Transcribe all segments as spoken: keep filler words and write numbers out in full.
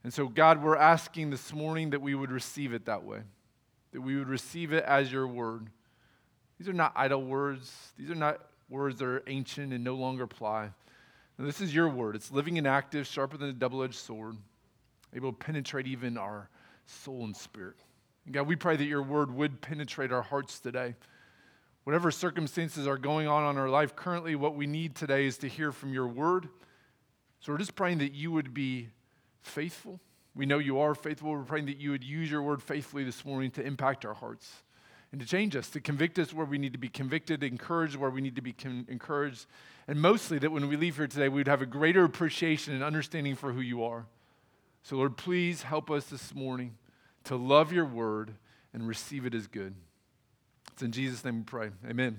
And so, God, we're asking this morning that we would receive it that way, that we would receive it as your word. These are not idle words. These are not words that are ancient and no longer apply. Now, this is your word. It's living and active, sharper than a double-edged sword, able to penetrate even our soul and spirit. And God, we pray that your word would penetrate our hearts today. Whatever circumstances are going on in our life currently, what we need today is to hear from your word. So we're just praying that you would be faithful. We know you are faithful. We're praying that you would use your word faithfully this morning to impact our hearts and to change us, to convict us where we need to be convicted, encourage where we need to be con- encouraged, and mostly that when we leave here today, we would have a greater appreciation and understanding for who you are. So Lord, please help us this morning to love your word and receive it as good. It's in Jesus' name we pray. Amen.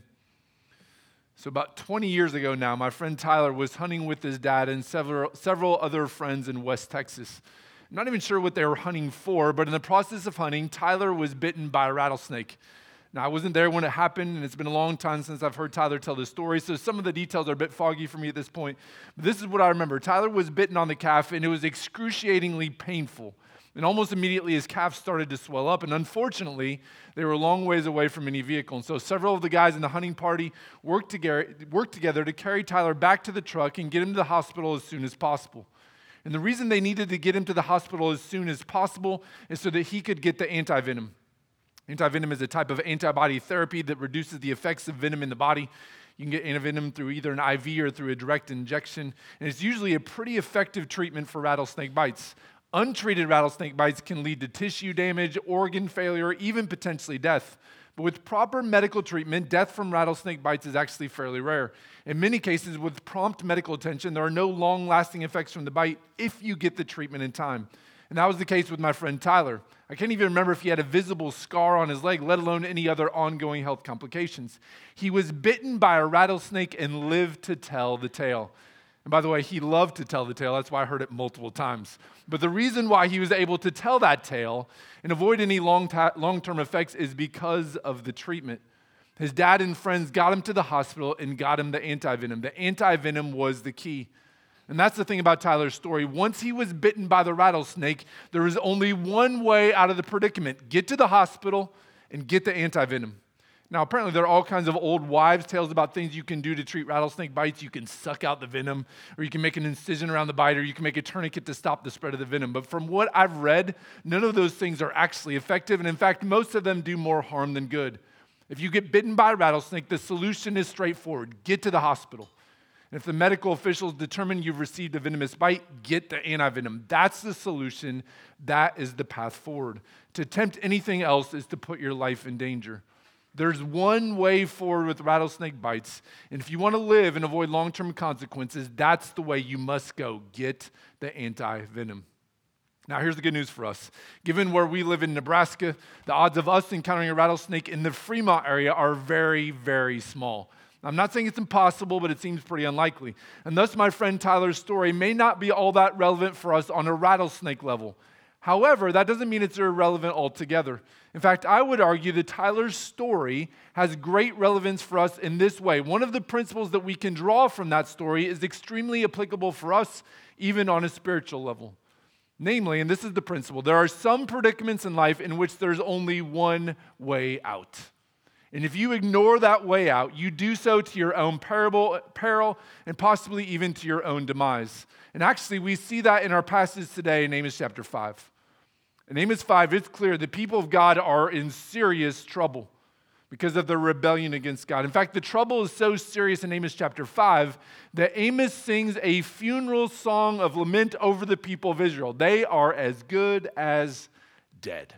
So about twenty years ago now, my friend Tyler was hunting with his dad and several, several other friends in West Texas. I'm not even sure what they were hunting for, but in the process of hunting, Tyler was bitten by a rattlesnake. Now, I wasn't there when it happened, and it's been a long time since I've heard Tyler tell this story, so some of the details are a bit foggy for me at this point. But this is what I remember. Tyler was bitten on the calf, and it was excruciatingly painful. And almost immediately, his calf started to swell up. And unfortunately, they were a long ways away from any vehicle. And so several of the guys in the hunting party worked together, worked together to carry Tyler back to the truck and get him to the hospital as soon as possible. And the reason they needed to get him to the hospital as soon as possible is so that he could get the antivenom. Antivenom is a type of antibody therapy that reduces the effects of venom in the body. You can get antivenom through either an I V or through a direct injection. And it's usually a pretty effective treatment for rattlesnake bites. Untreated rattlesnake bites can lead to tissue damage, organ failure, even potentially death. But with proper medical treatment, death from rattlesnake bites is actually fairly rare. In many cases, with prompt medical attention, there are no long-lasting effects from the bite if you get the treatment in time. And that was the case with my friend Tyler. I can't even remember if he had a visible scar on his leg, let alone any other ongoing health complications. He was bitten by a rattlesnake and lived to tell the tale. And by the way, he loved to tell the tale. That's why I heard it multiple times. But the reason why he was able to tell that tale and avoid any long ta- long-term effects is because of the treatment. His dad and friends got him to the hospital and got him the antivenom. The antivenom was the key. And that's the thing about Tyler's story. Once he was bitten by the rattlesnake, there was only one way out of the predicament. Get to the hospital and get the antivenom. Now, apparently there are all kinds of old wives' tales about things you can do to treat rattlesnake bites. You can suck out the venom, or you can make an incision around the bite, or you can make a tourniquet to stop the spread of the venom. But from what I've read, none of those things are actually effective. And in fact, most of them do more harm than good. If you get bitten by a rattlesnake, the solution is straightforward. Get to the hospital. And if the medical officials determine you've received a venomous bite, get the antivenom. That's the solution. That is the path forward. To attempt anything else is to put your life in danger. There's one way forward with rattlesnake bites, and if you want to live and avoid long-term consequences, that's the way you must go. Get the antivenom. Now, here's the good news for us. Given where we live in Nebraska, the odds of us encountering a rattlesnake in the Fremont area are very, very small. I'm not saying it's impossible, but it seems pretty unlikely. And thus, my friend Tyler's story may not be all that relevant for us on a rattlesnake level. However, that doesn't mean it's irrelevant altogether. In fact, I would argue that Tyler's story has great relevance for us in this way. One of the principles that we can draw from that story is extremely applicable for us, even on a spiritual level. Namely, and this is the principle, there are some predicaments in life in which there's only one way out. And if you ignore that way out, you do so to your own peril, peril and possibly even to your own demise. And actually, we see that in our passage today in Amos chapter five. In Amos five, it's clear the people of God are in serious trouble because of their rebellion against God. In fact, the trouble is so serious in Amos chapter five that Amos sings a funeral song of lament over the people of Israel. They are as good as dead.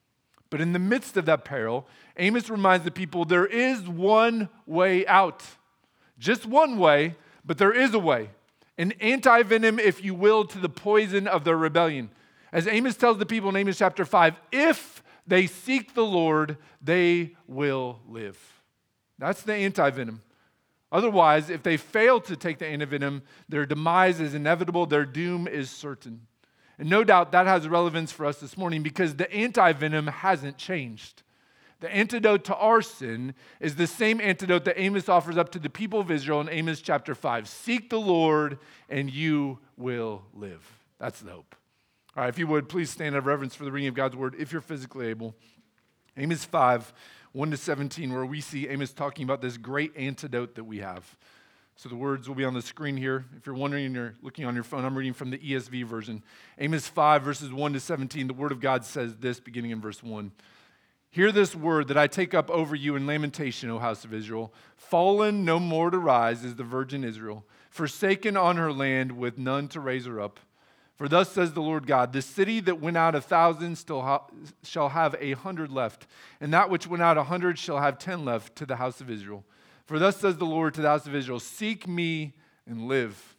But in the midst of that peril, Amos reminds the people there is one way out. Just one way, but there is a way. An antivenom, if you will, to the poison of their rebellion. As Amos tells the people in Amos chapter five, if they seek the Lord, they will live. That's the antivenom. Otherwise, if they fail to take the antivenom, their demise is inevitable, their doom is certain. And no doubt that has relevance for us this morning because the antivenom hasn't changed. The antidote to our sin is the same antidote that Amos offers up to the people of Israel in Amos chapter five. Seek the Lord and you will live. That's the hope. All right, if you would, please stand out of reverence for the reading of God's word, if you're physically able. Amos five, one to seventeen, where we see Amos talking about this great antidote that we have. So the words will be on the screen here. If you're wondering and you're looking on your phone, I'm reading from the E S V version. Amos five, verses one to seventeen, the word of God says this, beginning in verse one. Hear this word that I take up over you in lamentation, O house of Israel. Fallen, no more to rise, is the virgin Israel, forsaken on her land with none to raise her up. For thus says the Lord God, the city that went out a thousand still ha- shall have a hundred left, and that which went out a hundred shall have ten left to the house of Israel. For thus says the Lord to the house of Israel, seek me and live,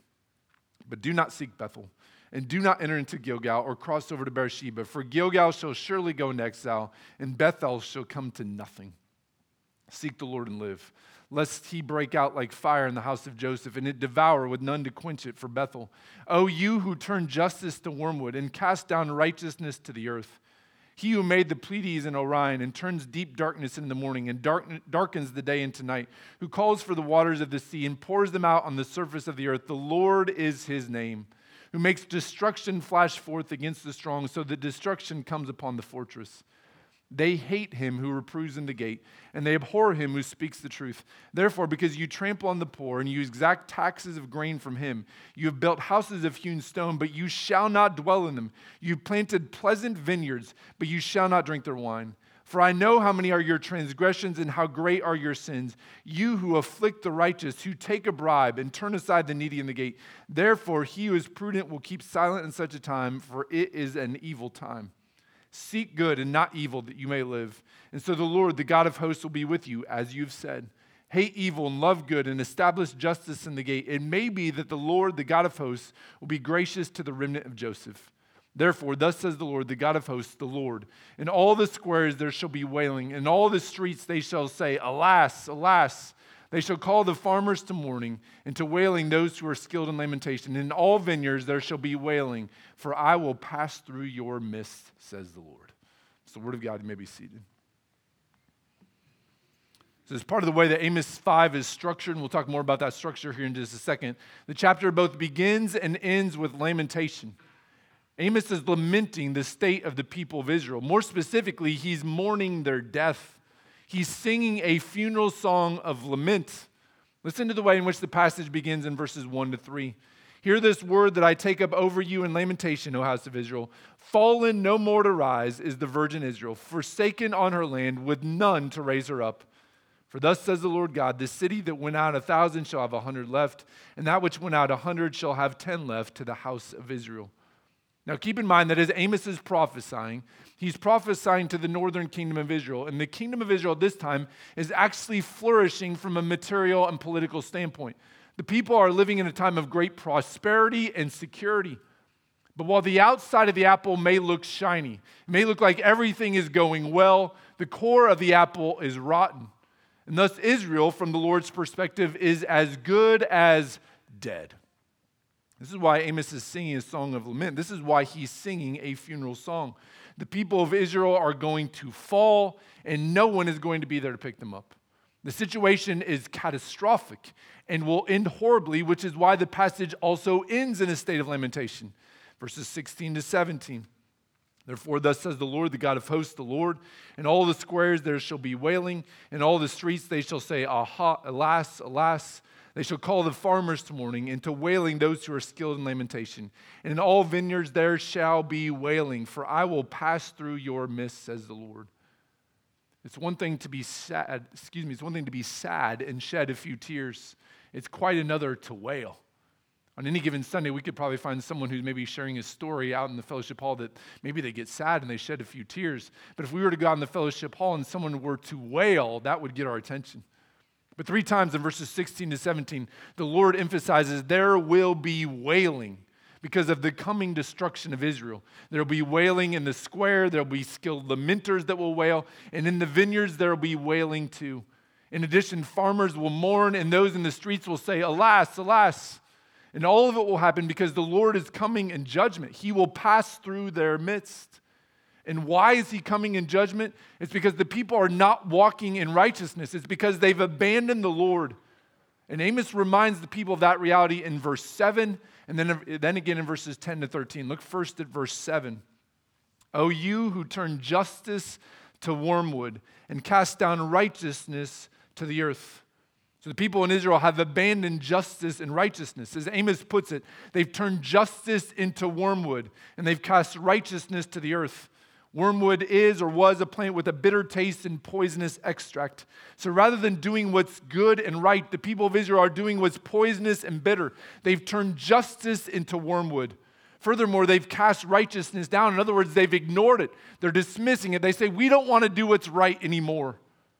but do not seek Bethel, and do not enter into Gilgal or cross over to Beersheba, for Gilgal shall surely go into exile, and Bethel shall come to nothing. Seek the Lord and live, lest he break out like fire in the house of Joseph, and it devour with none to quench it for Bethel. O you who turn justice to wormwood, and cast down righteousness to the earth. He who made the Pleiades and Orion, and turns deep darkness in the morning, and dark, darkens the day into night, who calls for the waters of the sea, and pours them out on the surface of the earth. The Lord is his name, who makes destruction flash forth against the strong, so that destruction comes upon the fortress. They hate him who reproves in the gate, and they abhor him who speaks the truth. Therefore, because you trample on the poor, and you exact taxes of grain from him, you have built houses of hewn stone, but you shall not dwell in them. You have planted pleasant vineyards, but you shall not drink their wine. For I know how many are your transgressions, and how great are your sins, you who afflict the righteous, who take a bribe, and turn aside the needy in the gate. Therefore, he who is prudent will keep silent in such a time, for it is an evil time. Seek good and not evil, that you may live. And so the Lord, the God of hosts, will be with you, as you've said. Hate evil and love good, and establish justice in the gate. It may be that the Lord, the God of hosts, will be gracious to the remnant of Joseph. Therefore, thus says the Lord, the God of hosts, the Lord. In all the squares there shall be wailing. In all the streets they shall say, Alas, alas. They shall call the farmers to mourning, and to wailing those who are skilled in lamentation. In all vineyards there shall be wailing, for I will pass through your midst, says the Lord. It's the word of God. You may be seated. So as part of the way that Amos five is structured, and we'll talk more about that structure here in just a second, the chapter both begins and ends with lamentation. Amos is lamenting the state of the people of Israel. More specifically, he's mourning their death. He's singing a funeral song of lament. Listen to the way in which the passage begins in verses one to three. Hear this word that I take up over you in lamentation, O house of Israel. Fallen, no more to rise, is the virgin Israel, forsaken on her land, with none to raise her up. For thus says the Lord God, the city that went out a thousand shall have a hundred left, and that which went out a hundred shall have ten left to the house of Israel. Now keep in mind that as Amos is prophesying, he's prophesying to the northern kingdom of Israel. And the kingdom of Israel at this time is actually flourishing from a material and political standpoint. The people are living in a time of great prosperity and security. But while the outside of the apple may look shiny, it may look like everything is going well, the core of the apple is rotten. And thus Israel, from the Lord's perspective, is as good as dead. This is why Amos is singing a song of lament. This is why he's singing a funeral song. The people of Israel are going to fall, and no one is going to be there to pick them up. The situation is catastrophic and will end horribly, which is why the passage also ends in a state of lamentation. Verses sixteen to seventeen. Therefore, thus says the Lord, the God of hosts, the Lord, in all the squares there shall be wailing, in all the streets they shall say, Aha, alas, alas. They shall call the farmers to mourning, and to wailing those who are skilled in lamentation. And in all vineyards there shall be wailing, for I will pass through your midst, says the Lord. It's one thing to be sad, excuse me, it's one thing to be sad and shed a few tears. It's quite another to wail. On any given Sunday, we could probably find someone who's maybe sharing a story out in the fellowship hall that maybe they get sad and they shed a few tears. But if we were to go out in the fellowship hall and someone were to wail, that would get our attention. But three times in verses sixteen to seventeen, the Lord emphasizes there will be wailing because of the coming destruction of Israel. There will be wailing in the square. There will be skilled lamenters that will wail. And in the vineyards, there will be wailing too. In addition, farmers will mourn, and those in the streets will say, Alas, alas. And all of it will happen because the Lord is coming in judgment. He will pass through their midst. And why is he coming in judgment? It's because the people are not walking in righteousness. It's because they've abandoned the Lord. And Amos reminds the people of that reality in verse seven, and then, then again in verses ten to thirteen. Look first at verse seven. O you who turn justice to wormwood and cast down righteousness to the earth. So the people in Israel have abandoned justice and righteousness. As Amos puts it, they've turned justice into wormwood, and they've cast righteousness to the earth. Wormwood is or was a plant with a bitter taste and poisonous extract. So rather than doing what's good and right, the people of Israel are doing what's poisonous and bitter. They've turned justice into wormwood. Furthermore, they've cast righteousness down. In other words, they've ignored it. They're dismissing it. They say, we don't want to do what's right anymore.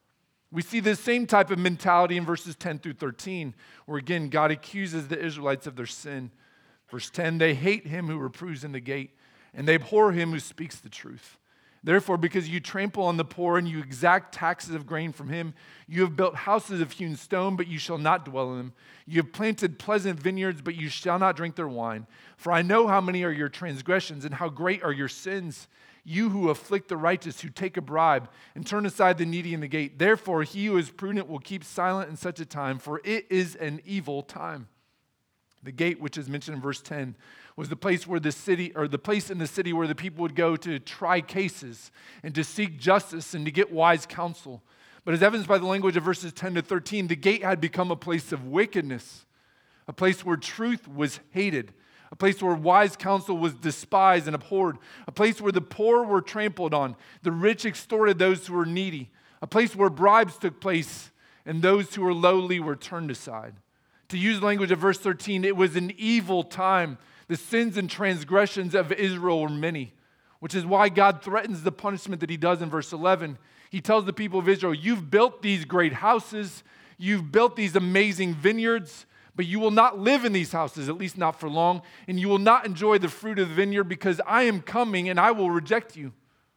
We see this same type of mentality in verses ten through thirteen, where again, God accuses the Israelites of their sin. Verse ten, they hate him who reproves in the gate, and they abhor him who speaks the truth. Therefore, because you trample on the poor and you exact taxes of grain from him, you have built houses of hewn stone, but you shall not dwell in them. You have planted pleasant vineyards, but you shall not drink their wine. For I know how many are your transgressions and how great are your sins. You who afflict the righteous, who take a bribe, and turn aside the needy in the gate. Therefore, he who is prudent will keep silent in such a time, for it is an evil time. The gate, which is mentioned in verse ten, was the place where the city, or the place in the city where the people would go to try cases and to seek justice and to get wise counsel. But as evidenced by the language of verses ten to thirteen, the gate had become a place of wickedness, a place where truth was hated, a place where wise counsel was despised and abhorred, a place where the poor were trampled on, the rich extorted those who were needy, a place where bribes took place and those who were lowly were turned aside. To use the language of verse thirteen, it was an evil time. The sins and transgressions of Israel were many, which is why God threatens the punishment that he does in verse eleven. He tells the people of Israel, you've built these great houses, you've built these amazing vineyards, but you will not live in these houses, at least not for long, and you will not enjoy the fruit of the vineyard because I am coming and I will reject you.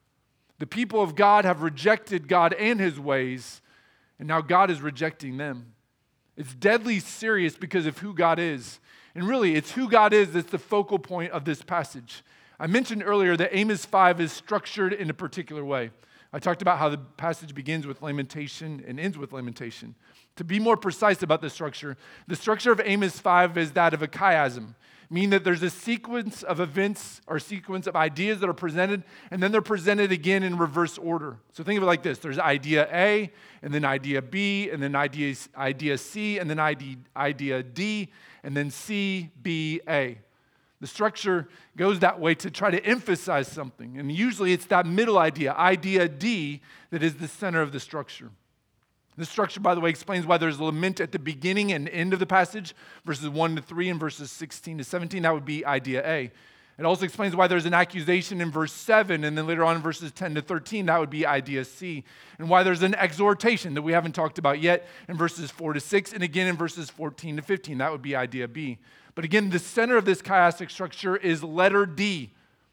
The people of God have rejected God and his ways, and now God is rejecting them. It's deadly serious because of who God is. And really, it's who God is that's the focal point of this passage. I mentioned earlier that Amos five is structured in a particular way. I talked about how the passage begins with lamentation and ends with lamentation. To be more precise about the structure, the structure of Amos five is that of a chiasm, meaning that there's a sequence of events or sequence of ideas that are presented, and then they're presented again in reverse order. So think of it like this. There's idea A, and then idea B, and then idea, idea C, and then idea, idea D, and then C, B, A. The structure goes that way to try to emphasize something, and usually it's that middle idea, idea D, that is the center of the structure. This structure, by the way, explains why there's lament at the beginning and end of the passage, verses one to three and verses sixteen to seventeen. That would be idea A. It also explains why there's an accusation in verse seven, and then later on in verses ten to thirteen, that would be idea C. And why there's an exhortation that we haven't talked about yet in verses four to six, and again in verses fourteen to fifteen. That would be idea B. But again, the center of this chiastic structure is letter D.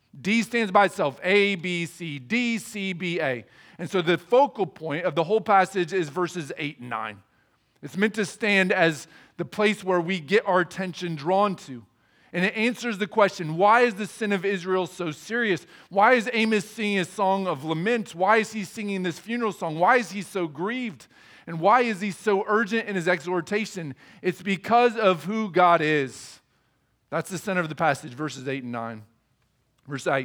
D stands by itself. A, B, C, D, C, B, A. And so the focal point of the whole passage is verses eight and nine. It's meant to stand as the place where we get our attention drawn to. And it answers the question, why is the sin of Israel so serious? Why is Amos singing a song of lament? Why is he singing this funeral song? Why is he so grieved? And why is he so urgent in his exhortation? It's because of who God is. That's the center of the passage, verses eight and nine. Verse eight,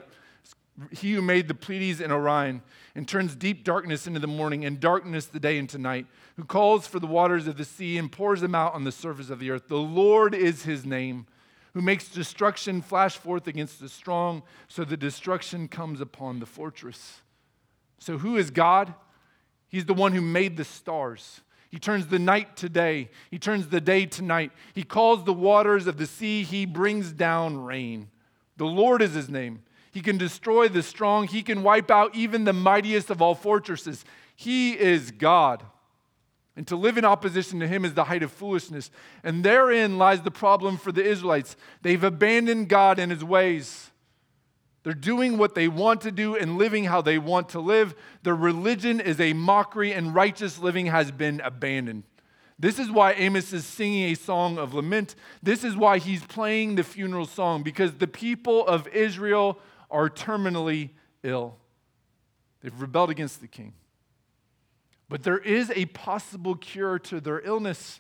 he who made the Pleiades and Orion and turns deep darkness into the morning and darkness the day into night, who calls for the waters of the sea and pours them out on the surface of the earth. The Lord is his name, who makes destruction flash forth against the strong, so the destruction comes upon the fortress. So who is God? He's the one who made the stars. He turns the night to day. He turns the day to night. He calls the waters of the sea. He brings down rain. The Lord is his name. He can destroy the strong. He can wipe out even the mightiest of all fortresses. He is God. And to live in opposition to him is the height of foolishness. And therein lies the problem for the Israelites. They've abandoned God and his ways. They're doing what they want to do and living how they want to live. Their religion is a mockery, and righteous living has been abandoned. This is why Amos is singing a song of lament. This is why he's playing the funeral song, because the people of Israel are terminally ill. They've rebelled against the king. But there is a possible cure to their illness,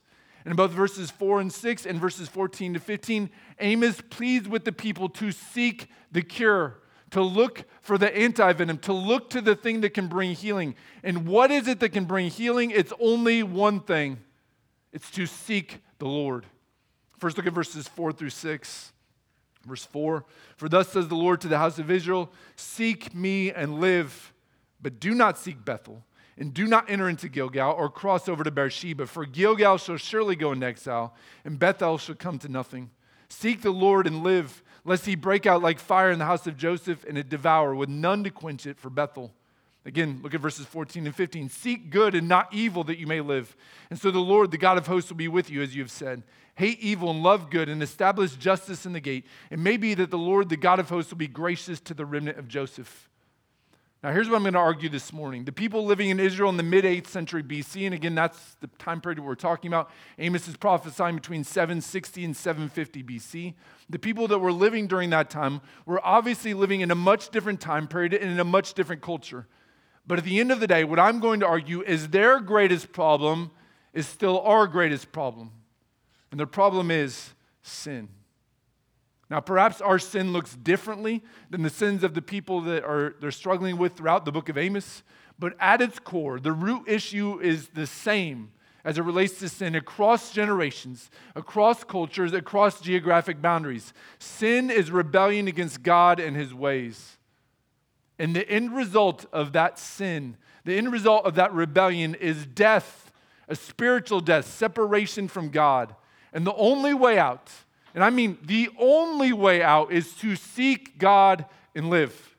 And in both verses four and six and verses fourteen to fifteen, Amos pleads with the people to seek the cure, to look for the anti-venom, to look to the thing that can bring healing. And what is it that can bring healing? It's only one thing. It's to seek the Lord. First, look at verses four through six. Verse four, for thus says the Lord to the house of Israel, seek me and live, but do not seek Bethel, and do not enter into Gilgal or cross over to Beersheba, for Gilgal shall surely go into exile, and Bethel shall come to nothing. Seek the Lord and live, lest he break out like fire in the house of Joseph and it devour, with none to quench it for Bethel. Again, look at verses fourteen and fifteen. Seek good and not evil, that you may live. And so the Lord, the God of hosts, will be with you, as you have said. Hate evil and love good, and establish justice in the gate. It may be that the Lord, the God of hosts, will be gracious to the remnant of Joseph. Now, here's what I'm going to argue this morning. The people living in Israel in the mid-eighth century B C, and again, that's the time period we're talking about. Amos is prophesying between seven sixty and seven fifty B C. The people that were living during that time were obviously living in a much different time period and in a much different culture. But at the end of the day, what I'm going to argue is their greatest problem is still our greatest problem. And their problem is sin. Now, perhaps our sin looks differently than the sins of the people that are they're struggling with throughout the book of Amos. But at its core, the root issue is the same as it relates to sin across generations, across cultures, across geographic boundaries. Sin is rebellion against God and his ways. And the end result of that sin, the end result of that rebellion is death, a spiritual death, separation from God. And the only way out, and I mean the only way out, is to seek God and live.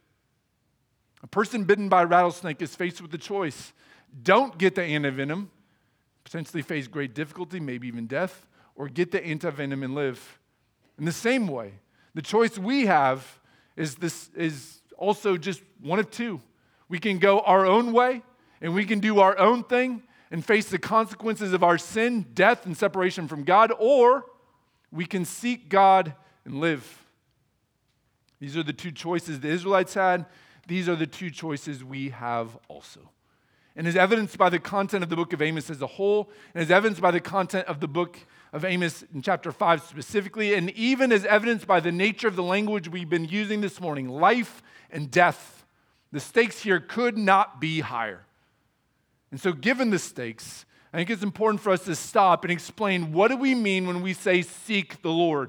A person bitten by a rattlesnake is faced with a choice. Don't get the antivenom, potentially face great difficulty, maybe even death, or get the antivenom and live. In the same way, the choice we have is this is also just one of two. We can go our own way, and we can do our own thing and face the consequences of our sin, death, and separation from God, or we can seek God and live. These are the two choices the Israelites had. These are the two choices we have also. And as evidenced by the content of the book of Amos as a whole, and as evidenced by the content of the book of Amos in chapter five specifically, and even as evidenced by the nature of the language we've been using this morning, life and death, the stakes here could not be higher. And so given the stakes, I think it's important for us to stop and explain, what do we mean when we say seek the Lord?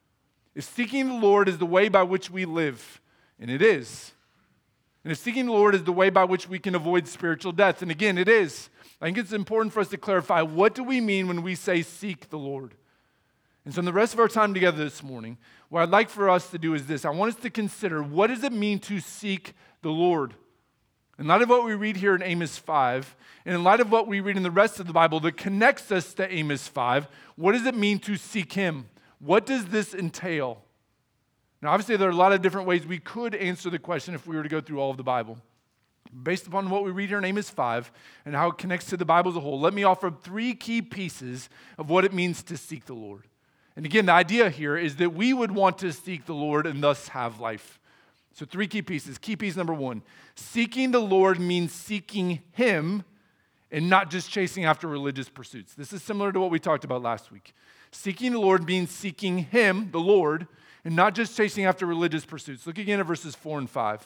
If seeking the Lord is the way by which we live, and it is, and if seeking the Lord is the way by which we can avoid spiritual death, and again, it is, I think it's important for us to clarify, what do we mean when we say seek the Lord? And so in the rest of our time together this morning, what I'd like for us to do is this. I want us to consider, what does it mean to seek the Lord? In light of what we read here in Amos five, and in light of what we read in the rest of the Bible that connects us to Amos five, what does it mean to seek him? What does this entail? Now, obviously, there are a lot of different ways we could answer the question if we were to go through all of the Bible. Based upon what we read here in Amos five and how it connects to the Bible as a whole, let me offer three key pieces of what it means to seek the Lord. And again, the idea here is that we would want to seek the Lord and thus have life. So three key pieces. Key piece number one, seeking the Lord means seeking him and not just chasing after religious pursuits. This is similar to what we talked about last week. Seeking the Lord means seeking him, the Lord, and not just chasing after religious pursuits. Look again at verses four and five.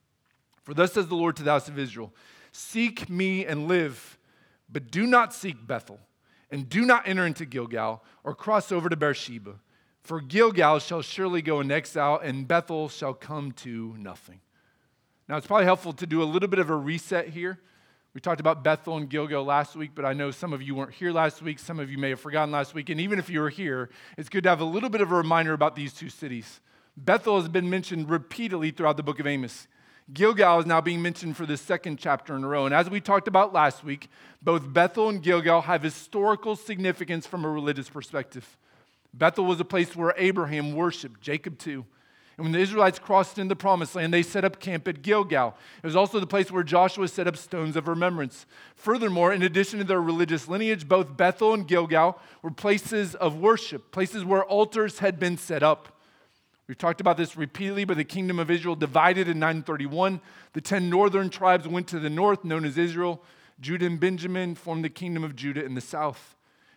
For thus says the Lord to the house of Israel, seek me and live, but do not seek Bethel, and do not enter into Gilgal or cross over to Beersheba. For Gilgal shall surely go in exile, and Bethel shall come to nothing. Now, it's probably helpful to do a little bit of a reset here. We talked about Bethel and Gilgal last week, but I know some of you weren't here last week. Some of you may have forgotten last week. And even if you were here, it's good to have a little bit of a reminder about these two cities. Bethel has been mentioned repeatedly throughout the book of Amos. Gilgal is now being mentioned for the second chapter in a row. And as we talked about last week, both Bethel and Gilgal have historical significance from a religious perspective. Bethel was a place where Abraham worshiped, Jacob too. And when the Israelites crossed into the promised land, they set up camp at Gilgal. It was also the place where Joshua set up stones of remembrance. Furthermore, in addition to their religious lineage, both Bethel and Gilgal were places of worship, places where altars had been set up. We've talked about this repeatedly, but the kingdom of Israel divided in nine thirty-one. The ten northern tribes went to the north, known as Israel. Judah and Benjamin formed the kingdom of Judah in the south.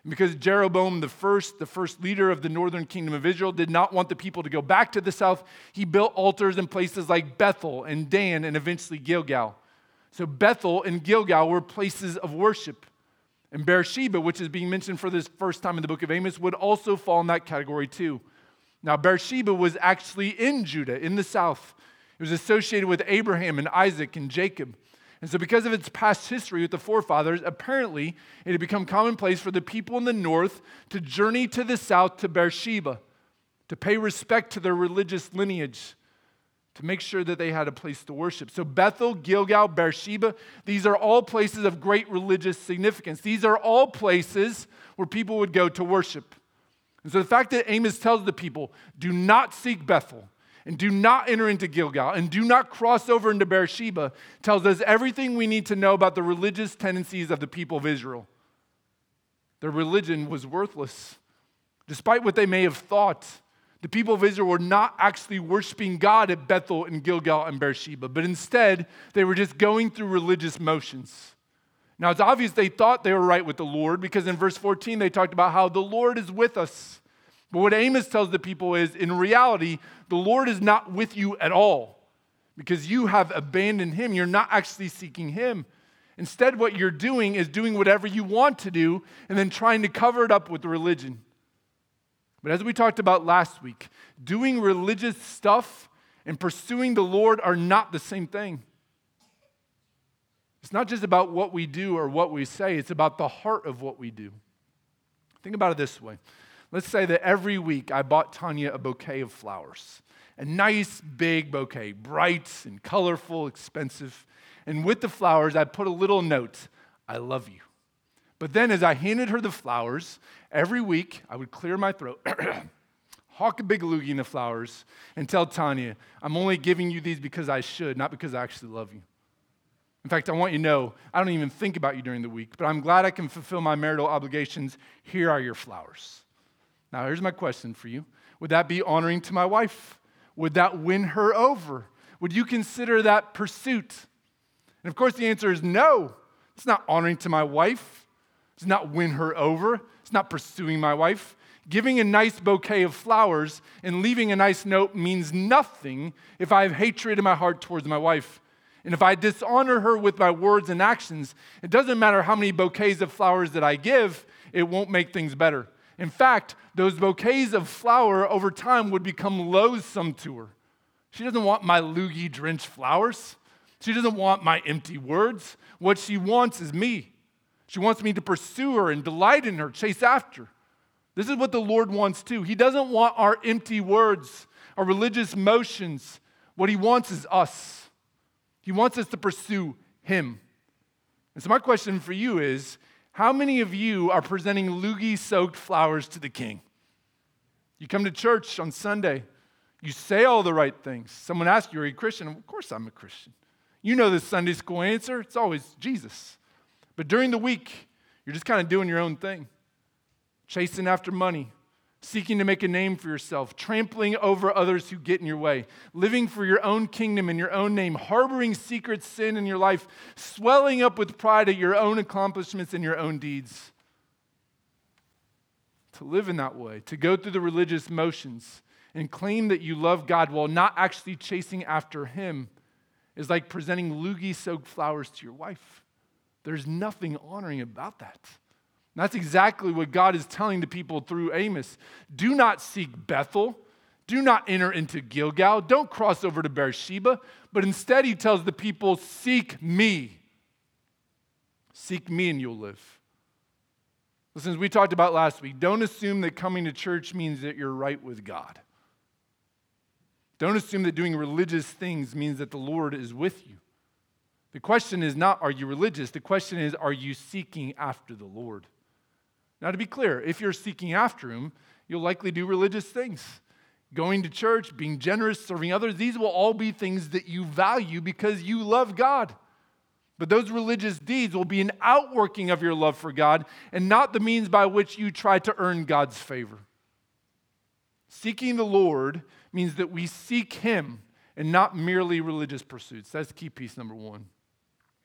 And because Jeroboam the first, the first leader of the northern kingdom of Israel, did not want the people to go back to the south, he built altars in places like Bethel and Dan and eventually Gilgal. So Bethel and Gilgal were places of worship. And Beersheba, which is being mentioned for this first time in the book of Amos, would also fall in that category too. Now, Beersheba was actually in Judah, in the south. It was associated with Abraham and Isaac and Jacob. And so because of its past history with the forefathers, apparently it had become commonplace for the people in the north to journey to the south to Beersheba, to pay respect to their religious lineage, to make sure that they had a place to worship. So Bethel, Gilgal, Beersheba, these are all places of great religious significance. These are all places where people would go to worship. And so the fact that Amos tells the people, do not seek Bethel, and do not enter into Gilgal, and do not cross over into Beersheba, tells us everything we need to know about the religious tendencies of the people of Israel. Their religion was worthless. Despite what they may have thought, the people of Israel were not actually worshiping God at Bethel and Gilgal and Beersheba, but instead, they were just going through religious motions. Now, it's obvious they thought they were right with the Lord, because in verse fourteen, they talked about how the Lord is with us. But what Amos tells the people is, in reality, the Lord is not with you at all, because you have abandoned him. You're not actually seeking him. Instead, what you're doing is doing whatever you want to do and then trying to cover it up with religion. But as we talked about last week, doing religious stuff and pursuing the Lord are not the same thing. It's not just about what we do or what we say. It's about the heart of what we do. Think about it this way. Let's say that every week I bought Tanya a bouquet of flowers. A nice big bouquet, bright and colorful, expensive. And with the flowers, I put a little note, I love you. But then as I handed her the flowers, every week I would clear my throat, hawk a big loogie in the flowers, and tell Tanya, I'm only giving you these because I should, not because I actually love you. In fact, I want you to know, I don't even think about you during the week, but I'm glad I can fulfill my marital obligations. Here are your flowers. Now, here's my question for you. Would that be honoring to my wife? Would that win her over? Would you consider that pursuit? And of course, the answer is no. It's not honoring to my wife. It's not win her over. It's not pursuing my wife. Giving a nice bouquet of flowers and leaving a nice note means nothing if I have hatred in my heart towards my wife. And if I dishonor her with my words and actions, it doesn't matter how many bouquets of flowers that I give, it won't make things better. In fact, those bouquets of flower over time would become loathsome to her. She doesn't want my loogie-drenched flowers. She doesn't want my empty words. What she wants is me. She wants me to pursue her and delight in her, chase after her. This is what the Lord wants too. He doesn't want our empty words, our religious motions. What he wants is us. He wants us to pursue him. And so my question for you is, how many of you are presenting loogie-soaked flowers to the king? You come to church on Sunday. You say all the right things. Someone asks you, are you a Christian? Of course I'm a Christian. You know the Sunday school answer. It's always Jesus. But during the week, you're just kind of doing your own thing. Chasing after money, seeking to make a name for yourself, trampling over others who get in your way, living for your own kingdom in your own name, harboring secret sin in your life, swelling up with pride at your own accomplishments and your own deeds. To live in that way, to go through the religious motions and claim that you love God while not actually chasing after him is like presenting loogie-soaked flowers to your wife. There's nothing honoring about that. And that's exactly what God is telling the people through Amos. Do not seek Bethel. Do not enter into Gilgal. Don't cross over to Beersheba. But instead, he tells the people, seek me. Seek me and you'll live. Listen, as we talked about last week, don't assume that coming to church means that you're right with God. Don't assume that doing religious things means that the Lord is with you. The question is not, are you religious? The question is, are you seeking after the Lord? Now, to be clear, if you're seeking after him, you'll likely do religious things. Going to church, being generous, serving others, these will all be things that you value because you love God. But those religious deeds will be an outworking of your love for God and not the means by which you try to earn God's favor. Seeking the Lord means that we seek him and not merely religious pursuits. That's key piece number one.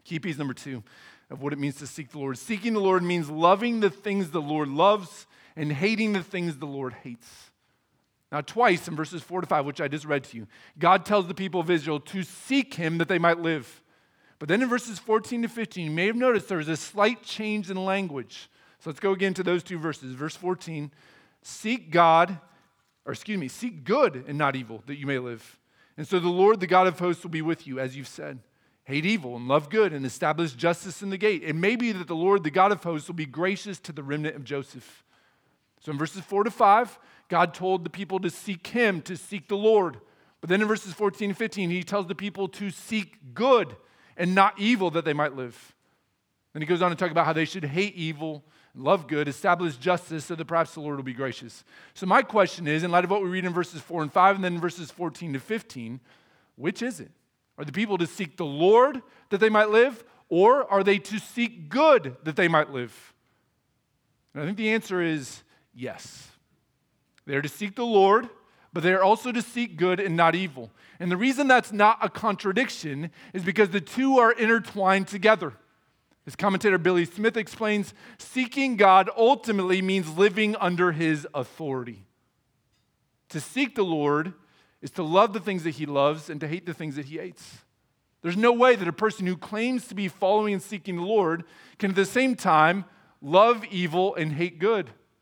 Key piece number two of what it means to seek the Lord. Seeking the Lord means loving the things the Lord loves and hating the things the Lord hates. Now, twice in verses four to five, which I just read to you, God tells the people of Israel to seek him that they might live. But then in verses fourteen to fifteen, you may have noticed there was a slight change in language. So let's go again to those two verses. Verse fourteen, seek God, or excuse me, seek good and not evil, that you may live. And so the Lord, the God of hosts, will be with you, as you've said. Hate evil and love good and establish justice in the gate. It may be that the Lord, the God of hosts, will be gracious to the remnant of Joseph. So in verses four to five, God told the people to seek him, to seek the Lord. But then in verses fourteen and fifteen, he tells the people to seek good and not evil that they might live. Then he goes on to talk about how they should hate evil and love good, establish justice so that perhaps the Lord will be gracious. So my question is, in light of what we read in verses four and five and then in verses fourteen to fifteen, which is it? Are the people to seek the Lord that they might live, or are they to seek good that they might live? And I think the answer is yes. They are to seek the Lord, but they are also to seek good and not evil. And the reason that's not a contradiction is because the two are intertwined together. As commentator Billy Smith explains, seeking God ultimately means living under his authority. To seek the Lord is to love the things that he loves and to hate the things that he hates. There's no way that a person who claims to be following and seeking the Lord can at the same time love evil and hate good.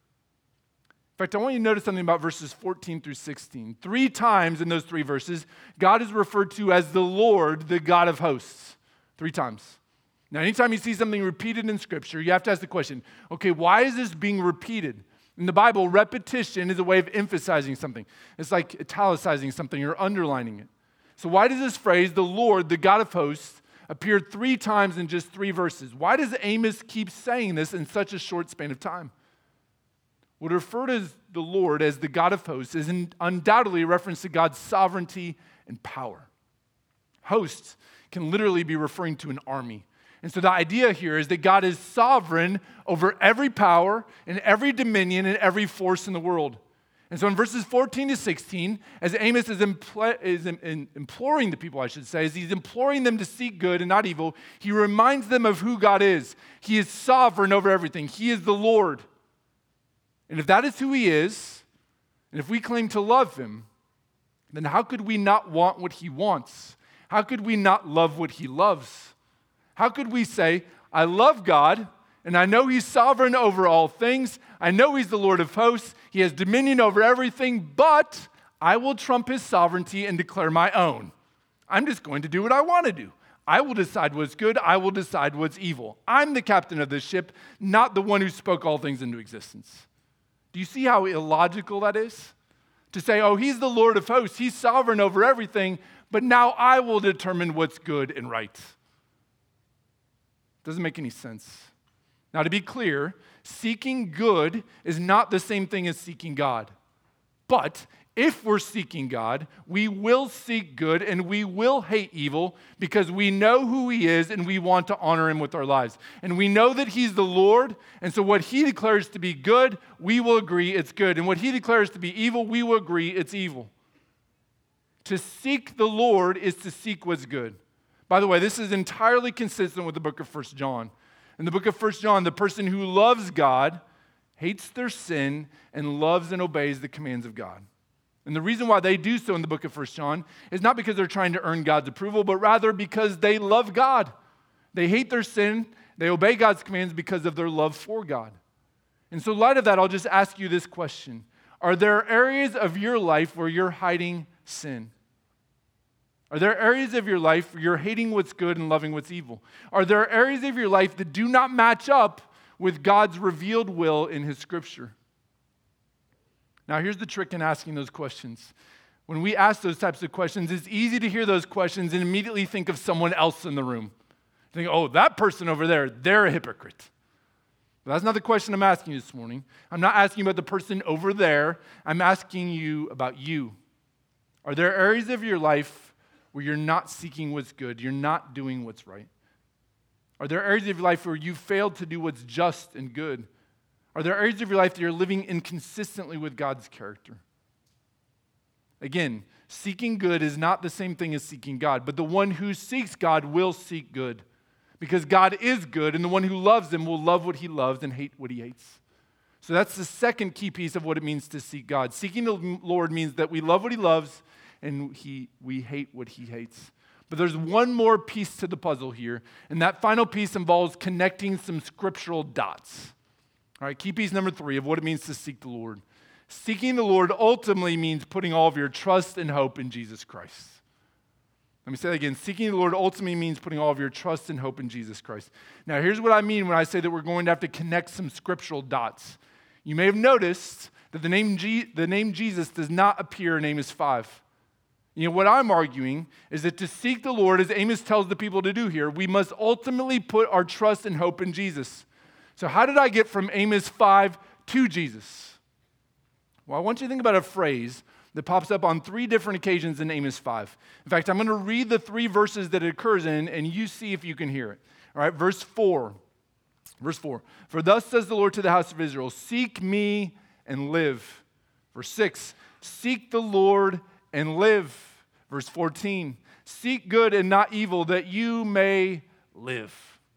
In fact, I want you to notice something about verses fourteen through sixteen. Three times in those three verses, God is referred to as the Lord, the God of hosts. Three times. Now, anytime you see something repeated in Scripture, you have to ask the question, okay, why is this being repeated? In the Bible, repetition is a way of emphasizing something. It's like italicizing something or underlining it. So why does this phrase, the Lord, the God of hosts, appear three times in just three verses? Why does Amos keep saying this in such a short span of time? What referred to as the Lord as the God of hosts is undoubtedly a reference to God's sovereignty and power. Hosts can literally be referring to an army. And so the idea here is that God is sovereign over every power and every dominion and every force in the world. And so in verses fourteen to sixteen, as Amos is, impl- is in, in, imploring the people, I should say, as he's imploring them to seek good and not evil, he reminds them of who God is. He is sovereign over everything. He is the Lord. And if that is who he is, and if we claim to love him, then how could we not want what he wants? How could we not love what he loves? How could we say, I love God, and I know he's sovereign over all things. I know he's the Lord of hosts. He has dominion over everything, but I will trump his sovereignty and declare my own. I'm just going to do what I want to do. I will decide what's good. I will decide what's evil. I'm the captain of this ship, not the one who spoke all things into existence. Do you see how illogical that is? To say, oh, he's the Lord of hosts. He's sovereign over everything, but now I will determine what's good and right. Doesn't make any sense. Now, to be clear, seeking good is not the same thing as seeking God. But if we're seeking God, we will seek good and we will hate evil because we know who he is and we want to honor him with our lives. And we know that he's the Lord, and so what he declares to be good, we will agree it's good. And what he declares to be evil, we will agree it's evil. To seek the Lord is to seek what's good. By the way, this is entirely consistent with the book of First John. In the book of First John, the person who loves God hates their sin and loves and obeys the commands of God. And the reason why they do so in the book of First John is not because they're trying to earn God's approval, but rather because they love God. They hate their sin, they obey God's commands because of their love for God. And so in light of that, I'll just ask you this question. Are there areas of your life where you're hiding sin? Are there areas of your life where you're hating what's good and loving what's evil? Are there areas of your life that do not match up with God's revealed will in his scripture? Now, here's the trick in asking those questions. When we ask those types of questions, it's easy to hear those questions and immediately think of someone else in the room. Think, oh, that person over there, they're a hypocrite. But that's not the question I'm asking you this morning. I'm not asking about the person over there. I'm asking you about you. Are there areas of your life where you're not seeking what's good, you're not doing what's right? Are there areas of your life where you failed to do what's just and good? Are there areas of your life that you're living inconsistently with God's character? Again, seeking good is not the same thing as seeking God, but the one who seeks God will seek good because God is good, and the one who loves him will love what he loves and hate what he hates. So that's the second key piece of what it means to seek God. Seeking the Lord means that we love what he loves and he, we hate what he hates. But there's one more piece to the puzzle here, and that final piece involves connecting some scriptural dots. All right, key piece number three of what it means to seek the Lord. Seeking the Lord ultimately means putting all of your trust and hope in Jesus Christ. Let me say that again. Seeking the Lord ultimately means putting all of your trust and hope in Jesus Christ. Now, here's what I mean when I say that we're going to have to connect some scriptural dots. You may have noticed that the name, G- the name Jesus does not appear in Amos five. You know, what I'm arguing is that to seek the Lord, as Amos tells the people to do here, we must ultimately put our trust and hope in Jesus. So how did I get from Amos five to Jesus? Well, I want you to think about a phrase that pops up on three different occasions in Amos five. In fact, I'm going to read the three verses that it occurs in, and you see if you can hear it. All right, verse four. Verse four. For thus says the Lord to the house of Israel, seek me and live. Verse six. Seek the Lord and live. Verse fourteen. Seek good and not evil, that you may live.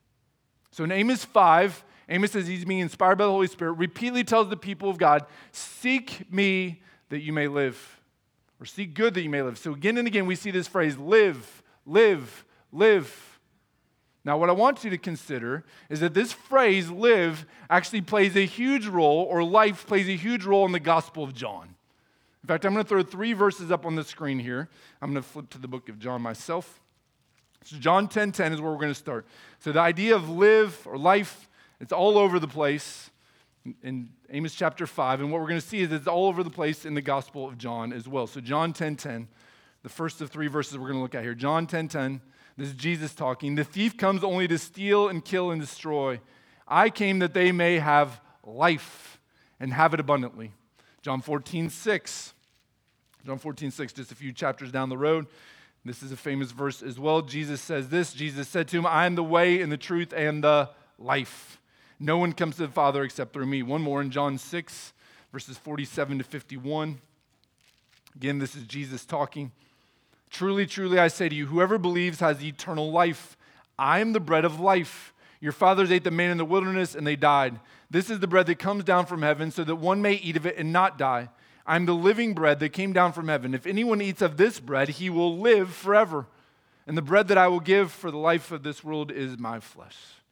So in Amos five, Amos, as he's being inspired by the Holy Spirit, repeatedly tells the people of God, seek me that you may live, or seek good that you may live. So again and again, we see this phrase, live, live, live. Now, what I want you to consider is that this phrase, live, actually plays a huge role, or life plays a huge role in the Gospel of John. In fact, I'm going to throw three verses up on the screen here. I'm going to flip to the book of John myself. So John ten ten is where we're going to start. So the idea of live or life, it's all over the place in Amos chapter five, and what we're going to see is it's all over the place in the Gospel of John as well. So John ten ten, the first of three verses we're going to look at here. John ten ten, this is Jesus talking. The thief comes only to steal and kill and destroy. I came that they may have life and have it abundantly. John fourteen six. John fourteen six, just a few chapters down the road. This is a famous verse as well. Jesus says this. Jesus said to him, I am the way and the truth and the life. No one comes to the Father except through me. One more in John six, verses forty-seven to fifty-one. Again, this is Jesus talking. Truly, truly, I say to you, whoever believes has eternal life. I am the bread of life. Your fathers ate the manna in the wilderness, and they died. This is the bread that comes down from heaven, so that one may eat of it and not die. I am the living bread that came down from heaven. If anyone eats of this bread, he will live forever. And the bread that I will give for the life of this world is my flesh.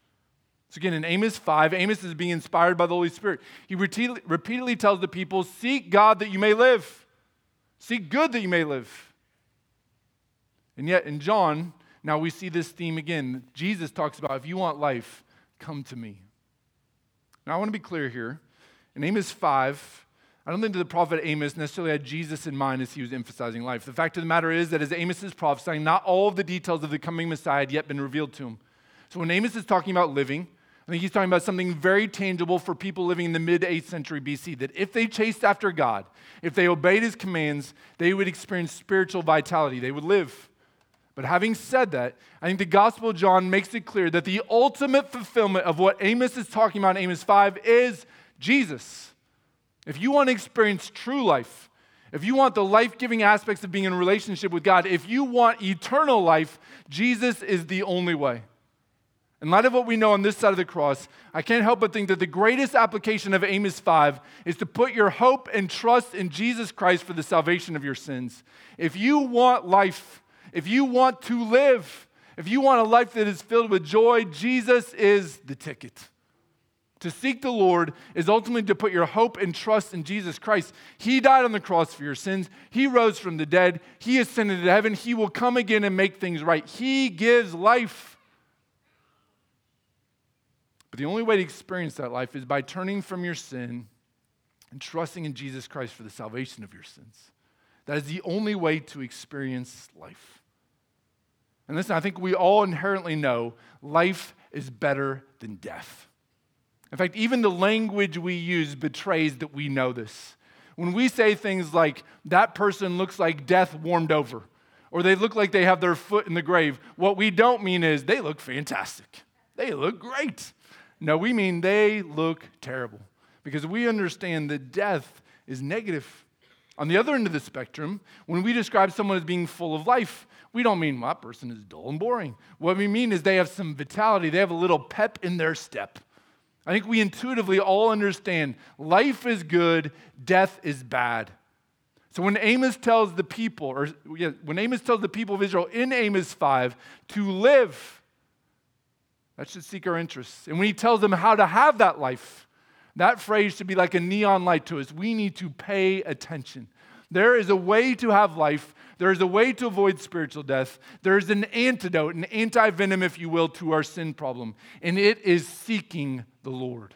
So again, in Amos five, Amos is being inspired by the Holy Spirit. He repeatedly, repeatedly tells the people, seek God that you may live. Seek good that you may live. And yet in John, now we see this theme again. Jesus talks about, if you want life, come to me. Now I want to be clear here. In Amos five, I don't think that the prophet Amos necessarily had Jesus in mind as he was emphasizing life. The fact of the matter is that as Amos is prophesying, not all of the details of the coming Messiah had yet been revealed to him. So when Amos is talking about living, I think he's talking about something very tangible for people living in the mid-eighth century B C, that if they chased after God, if they obeyed his commands, they would experience spiritual vitality. They would live. But having said that, I think the Gospel of John makes it clear that the ultimate fulfillment of what Amos is talking about in Amos five is Jesus. If you want to experience true life, if you want the life-giving aspects of being in a relationship with God, if you want eternal life, Jesus is the only way. In light of what we know on this side of the cross, I can't help but think that the greatest application of Amos five is to put your hope and trust in Jesus Christ for the salvation of your sins. If you want life, if you want to live, if you want a life that is filled with joy, Jesus is the ticket. To seek the Lord is ultimately to put your hope and trust in Jesus Christ. He died on the cross for your sins. He rose from the dead. He ascended to heaven. He will come again and make things right. He gives life. But the only way to experience that life is by turning from your sin and trusting in Jesus Christ for the salvation of your sins. That is the only way to experience life. And listen, I think we all inherently know life is better than death. In fact, even the language we use betrays that we know this. When we say things like, that person looks like death warmed over, or they look like they have their foot in the grave, what we don't mean is they look fantastic. They look great. No, we mean they look terrible, because we understand that death is negative. On the other end of the spectrum, when we describe someone as being full of life, we don't mean, well, that person is dull and boring. What we mean is they have some vitality. They have a little pep in their step. I think we intuitively all understand life is good, death is bad. So when Amos tells the people, or yeah, when Amos tells the people of Israel in Amos five to live, that should seek our interests. And when he tells them how to have that life, that phrase should be like a neon light to us. We need to pay attention. There is a way to have life. There is a way to avoid spiritual death. There is an antidote, an anti-venom, if you will, to our sin problem. And it is seeking the Lord.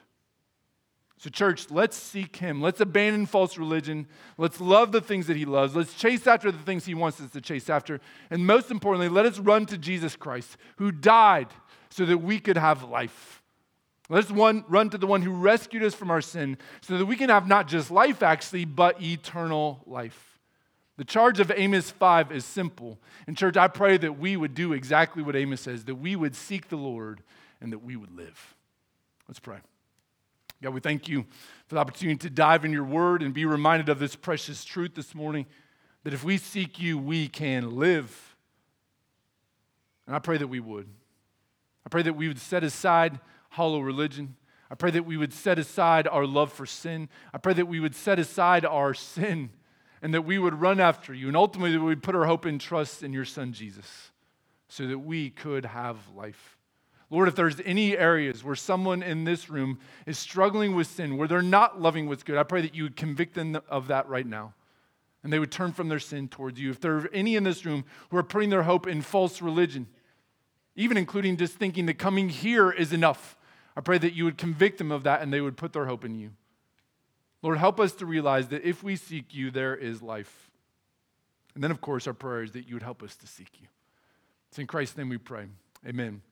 So church, let's seek him. Let's abandon false religion. Let's love the things that he loves. Let's chase after the things he wants us to chase after. And most importantly, let us run to Jesus Christ, who died so that we could have life. Let's one, run to the one who rescued us from our sin so that we can have not just life actually, but eternal life. The charge of Amos five is simple. And church, I pray that we would do exactly what Amos says, that we would seek the Lord and that we would live. Let's pray. God, we thank you for the opportunity to dive in your word and be reminded of this precious truth this morning, that if we seek you, we can live. And I pray that we would. I pray that we would set aside hollow religion. I pray that we would set aside our love for sin. I pray that we would set aside our sin and that we would run after you. And ultimately, that we would put our hope and trust in your Son, Jesus, so that we could have life. Lord, if there's any areas where someone in this room is struggling with sin, where they're not loving what's good, I pray that you would convict them of that right now, and they would turn from their sin towards you. If there are any in this room who are putting their hope in false religion, even including just thinking that coming here is enough, I pray that you would convict them of that and they would put their hope in you. Lord, help us to realize that if we seek you, there is life. And then, of course, our prayer is that you would help us to seek you. It's in Christ's name we pray. Amen.